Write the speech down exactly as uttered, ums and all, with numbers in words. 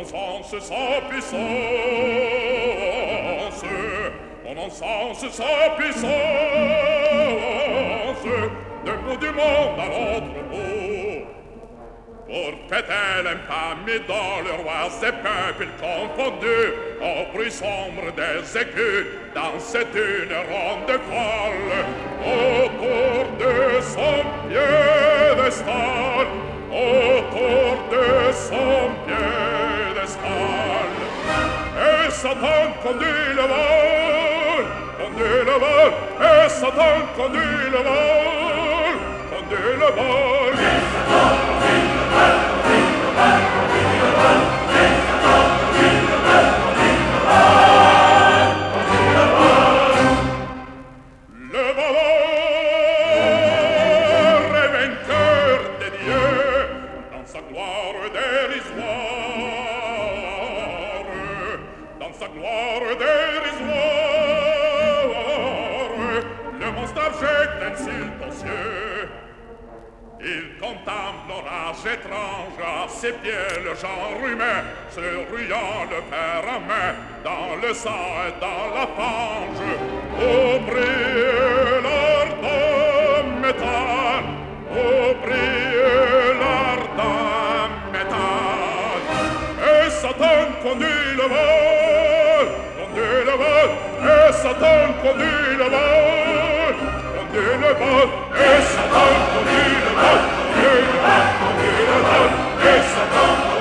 encense sa puissance, on encense sa puissance, d'un bout du monde à l'autre bout. Pour fêter l'infamie dans le roi et peuples confondus, au bruit sombre des écus, dansait une ronde folle autour de son piédestal, autour de son piédestal. Et Satan conduit le vol, conduit le vol, et Satan conduit le vol, conduit le vol. Et Satan conduit le vol, conduit le vol, conduit le vol, et Satan conduit le vol, conduit le vol, conduit le vol. Le voleur est vainqueur des dieux dans sa gloire dérisoire, dans sa gloire dérisoire. Le monstre jette l'insulte aux cieux. Il contemple l'orage étrange à ses pieds, le genre humain se ruant le fer à main dans le sang et dans la fange. Au brille l'ardent métal, au brille l'ardent métal. Et Satan conduit le vol, conduit le vol, et Satan conduit le vol, conduit le vol, et Satan conduit le vol, conduit le vol, conduit le vol, et Satan conduit le vol.